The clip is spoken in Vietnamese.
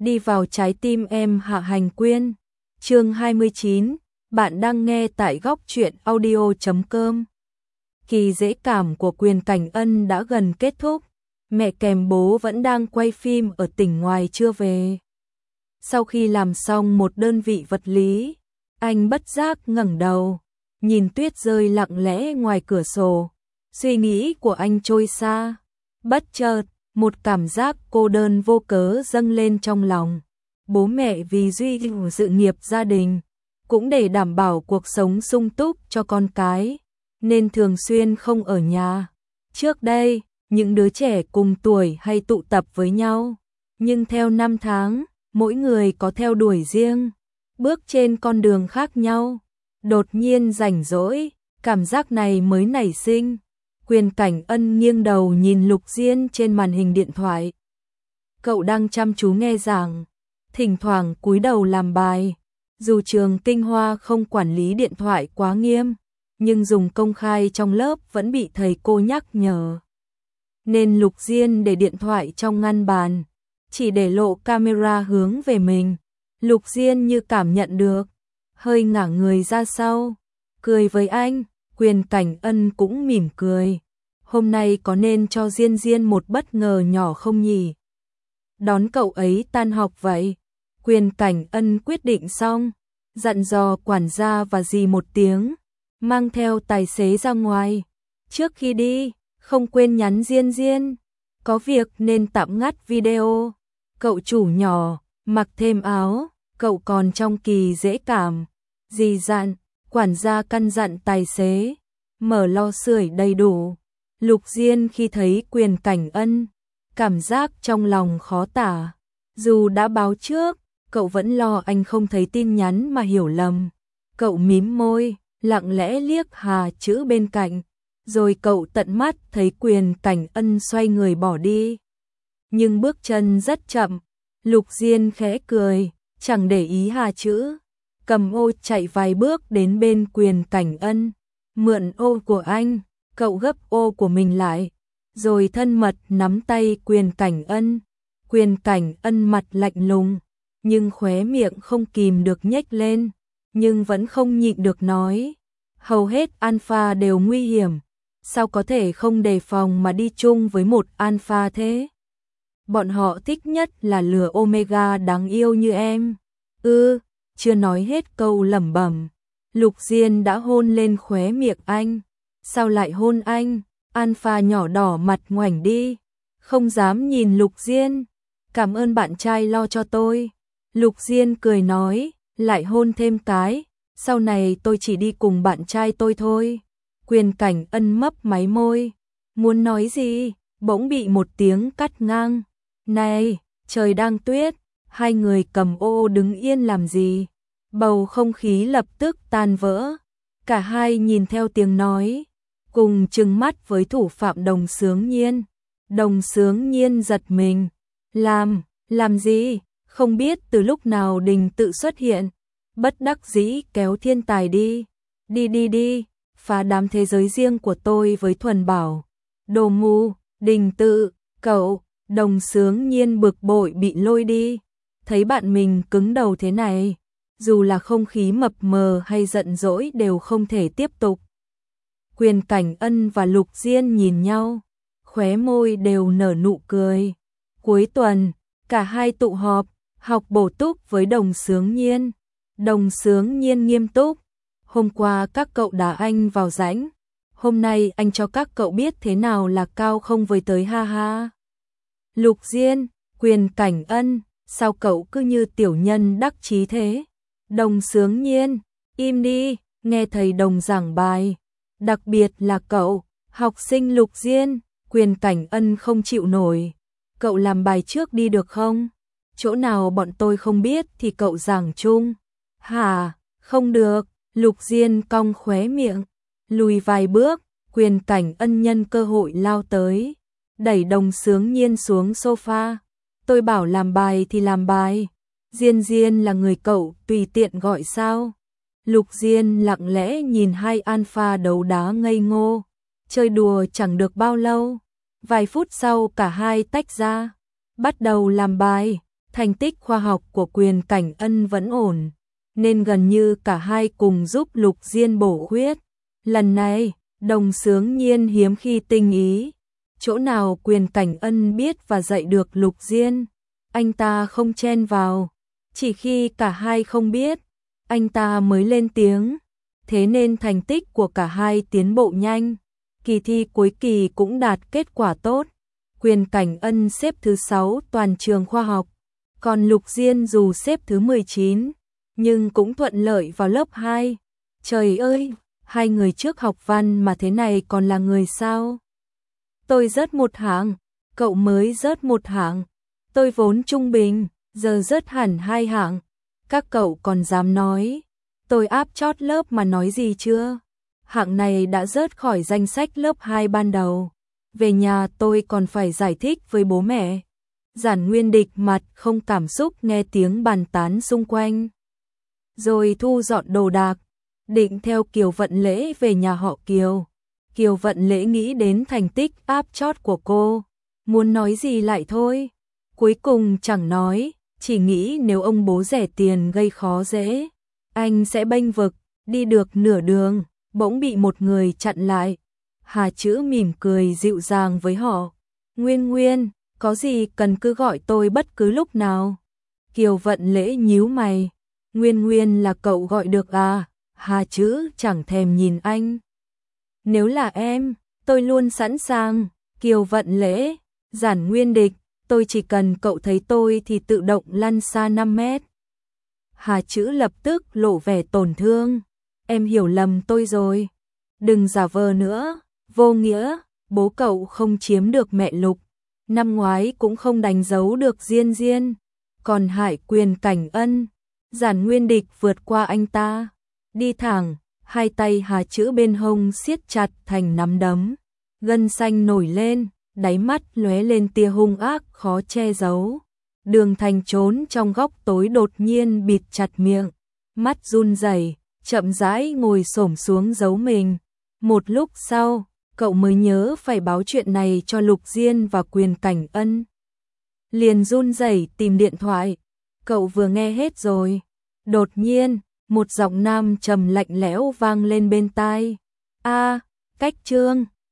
đi vào trái tim em. Hạ Hành Quyên. Chương 29, bạn đang nghe tại góc truyện audio.com. Kỳ dễ cảm của Quyền Cảnh Ân đã gần kết thúc, mẹ kèm bố vẫn đang quay phim ở tỉnh ngoài chưa về. Sau khi làm xong một đơn vị vật lý, anh bất giác ngẩng đầu, nhìn tuyết rơi lặng lẽ ngoài cửa sổ, suy nghĩ của anh trôi xa. Bất chợt, một cảm giác cô đơn vô cớ dâng lên trong lòng. Bố mẹ vì duy trì sự nghiệp gia đình, cũng để đảm bảo cuộc sống sung túc cho con cái, nên thường xuyên không ở nhà. Trước đây, những đứa trẻ cùng tuổi hay tụ tập với nhau, nhưng theo năm tháng, mỗi người có theo đuổi riêng, bước trên con đường khác nhau. Đột nhiên rảnh rỗi, cảm giác này mới nảy sinh. Quyền Cảnh Ân nghiêng đầu nhìn Lục Diên trên màn hình điện thoại. Cậu đang chăm chú nghe giảng, thỉnh thoảng cúi đầu làm bài. Dù trường Kinh Hoa không quản lý điện thoại quá nghiêm, nhưng dùng công khai trong lớp vẫn bị thầy cô nhắc nhở. Nên Lục Diên để điện thoại trong ngăn bàn, chỉ để lộ camera hướng về mình. Lục Diên như cảm nhận được, hơi ngả người ra sau, cười với anh. Quyền Cảnh Ân cũng mỉm cười. Hôm nay có nên cho Diên Diên một bất ngờ nhỏ không nhỉ? Đón cậu ấy tan học vậy. Quyền Cảnh Ân quyết định xong, dặn dò quản gia và dì một tiếng, mang theo tài xế ra ngoài. Trước khi đi, không quên nhắn Diên Diên, có việc nên tạm ngắt video. Cậu chủ nhỏ, mặc thêm áo, cậu còn trong kỳ dễ cảm. Dì dặn, quản gia căn dặn tài xế, mở lò sưởi đầy đủ. Lục Diên khi thấy Quyền Cảnh Ân, cảm giác trong lòng khó tả. Dù đã báo trước, cậu vẫn lo anh không thấy tin nhắn mà hiểu lầm. Cậu mím môi, lặng lẽ liếc Hà Chữ bên cạnh, rồi cậu tận mắt thấy Quyền Cảnh Ân xoay người bỏ đi. Nhưng bước chân rất chậm. Lục Diên khẽ cười, chẳng để ý Hà Chữ, cầm ô chạy vài bước đến bên Quyền Cảnh Ân. Mượn ô của anh, cậu gấp ô của mình lại, rồi thân mật nắm tay Quyền Cảnh Ân. Quyền Cảnh Ân mặt lạnh lùng, nhưng khóe miệng không kìm được nhếch lên, nhưng vẫn không nhịn được nói. Hầu hết alpha đều nguy hiểm, sao có thể không đề phòng mà đi chung với một alpha thế? Bọn họ thích nhất là lừa omega đáng yêu như em. Chưa nói hết câu lẩm bẩm, Lục Diên đã hôn lên khóe miệng anh. Sao lại hôn anh? Alpha nhỏ đỏ mặt ngoảnh đi, không dám nhìn Lục Diên. Cảm ơn bạn trai lo cho tôi. Lục Diên cười nói, lại hôn thêm cái, sau này tôi chỉ đi cùng bạn trai tôi thôi. Quyền Cảnh Ân mấp máy môi, muốn nói gì, bỗng bị một tiếng cắt ngang. Này, trời đang tuyết, hai người cầm ô đứng yên làm gì? Bầu không khí lập tức tan vỡ. Cả hai nhìn theo tiếng nói, cùng trừng mắt với thủ phạm Đồng Xướng Nhiên. Đồng Xướng Nhiên giật mình. Làm gì? Không biết từ lúc nào Đình tự xuất hiện. Bất đắc dĩ kéo Thiên Tài đi. Đi, phá đám thế giới riêng của tôi với Thuần Bảo. Đồ ngu, Đình tự, cậu. Đồng Xướng Nhiên bực bội bị lôi đi. Thấy bạn mình cứng đầu thế này, dù là không khí mập mờ hay giận dỗi đều không thể tiếp tục. Quyền Cảnh Ân và Lục Diên nhìn nhau, khóe môi đều nở nụ cười. Cuối tuần, cả hai tụ họp, học bổ túc với Đồng Xướng Nhiên. Đồng Xướng Nhiên nghiêm túc, hôm qua các cậu đá anh vào rãnh, hôm nay anh cho các cậu biết thế nào là cao không với tới ha ha. Lục Diên, Quyền Cảnh Ân, sao cậu cứ như tiểu nhân đắc chí thế? Đồng Xướng Nhiên, im đi, nghe thầy Đồng giảng bài. Đặc biệt là cậu, học sinh Lục Diên. Quyền Cảnh Ân không chịu nổi. Cậu làm bài trước đi được không? Chỗ nào bọn tôi không biết thì cậu giảng chung. Hả, không được. Lục Diên cong khóe miệng, lùi vài bước. Quyền Cảnh Ân nhân cơ hội lao tới, đẩy Đồng Xướng Nhiên xuống sofa. Tôi bảo làm bài thì làm bài. Diên Diên là người cậu tùy tiện gọi sao? Lục Diên lặng lẽ nhìn hai alpha đấu đá ngây ngô. Chơi đùa chẳng được bao lâu. Vài phút sau cả hai tách ra, bắt đầu làm bài. Thành tích khoa học của Quyền Cảnh Ân vẫn ổn, nên gần như cả hai cùng giúp Lục Diên bổ khuyết. Lần này, Đồng Xướng Nhiên hiếm khi tinh ý. Chỗ nào Quyền Cảnh Ân biết và dạy được Lục Diên, anh ta không chen vào. Chỉ khi cả hai không biết, anh ta mới lên tiếng. Thế nên thành tích của cả hai tiến bộ nhanh. Kỳ thi cuối kỳ cũng đạt kết quả tốt. Quyền Cảnh Ân xếp thứ 6 toàn trường khoa học. Còn Lục Diên dù xếp thứ 19, nhưng cũng thuận lợi vào lớp 2. Trời ơi, hai người trước học văn mà thế này còn là người sao? Tôi rớt một hạng, cậu mới rớt một hạng. Tôi vốn trung bình, giờ rớt hẳn 2 hạng. Các cậu còn dám nói tôi áp chót lớp mà nói gì chưa? Hạng này đã rớt khỏi danh sách lớp 2 ban đầu. Về nhà tôi còn phải giải thích với bố mẹ. Giản Nguyên Địch mặt không cảm xúc nghe tiếng bàn tán xung quanh. Rồi thu dọn đồ đạc, định theo Kiều Vận Lễ về nhà họ Kiều. Kiều Vận Lễ nghĩ đến thành tích áp chót của cô, muốn nói gì lại thôi. Cuối cùng chẳng nói, chỉ nghĩ nếu ông bố rẻ tiền gây khó dễ, anh sẽ bênh vực. Đi được nửa đường, bỗng bị một người chặn lại. Hà Chữ mỉm cười dịu dàng với họ. Nguyên Nguyên, có gì cần cứ gọi tôi bất cứ lúc nào. Kiều Vận Lễ nhíu mày. Nguyên Nguyên là cậu gọi được à? Hà Chữ chẳng thèm nhìn anh. Nếu là em, tôi luôn sẵn sàng. Kiều Vận Lễ, Giản Nguyên Địch, tôi chỉ cần cậu thấy tôi thì tự động lăn xa 5 mét. Hà Chữ lập tức lộ vẻ tổn thương. Em hiểu lầm tôi rồi. Đừng giả vờ nữa, vô nghĩa, bố cậu không chiếm được mẹ Lục. Năm ngoái cũng không đánh dấu được Diên Diên. Còn hại Quyền Cảnh Ân. Giản Nguyên Địch vượt qua anh ta. Đi thẳng, hai tay Hà Chữ bên hông siết chặt thành nắm đấm. Gân xanh nổi lên, đáy mắt lóe lên tia hung ác khó che giấu. Đường Thành trốn trong góc tối đột nhiên bịt chặt miệng. Mắt run rẩy, chậm rãi ngồi xổm xuống giấu mình. Một lúc sau, cậu mới nhớ phải báo chuyện này cho Lục Diên và Quyền Cảnh Ân. Liền run rẩy tìm điện thoại. Cậu vừa nghe hết rồi. Đột nhiên, một giọng nam trầm lạnh lẽo vang lên bên tai. A, Cách Trương.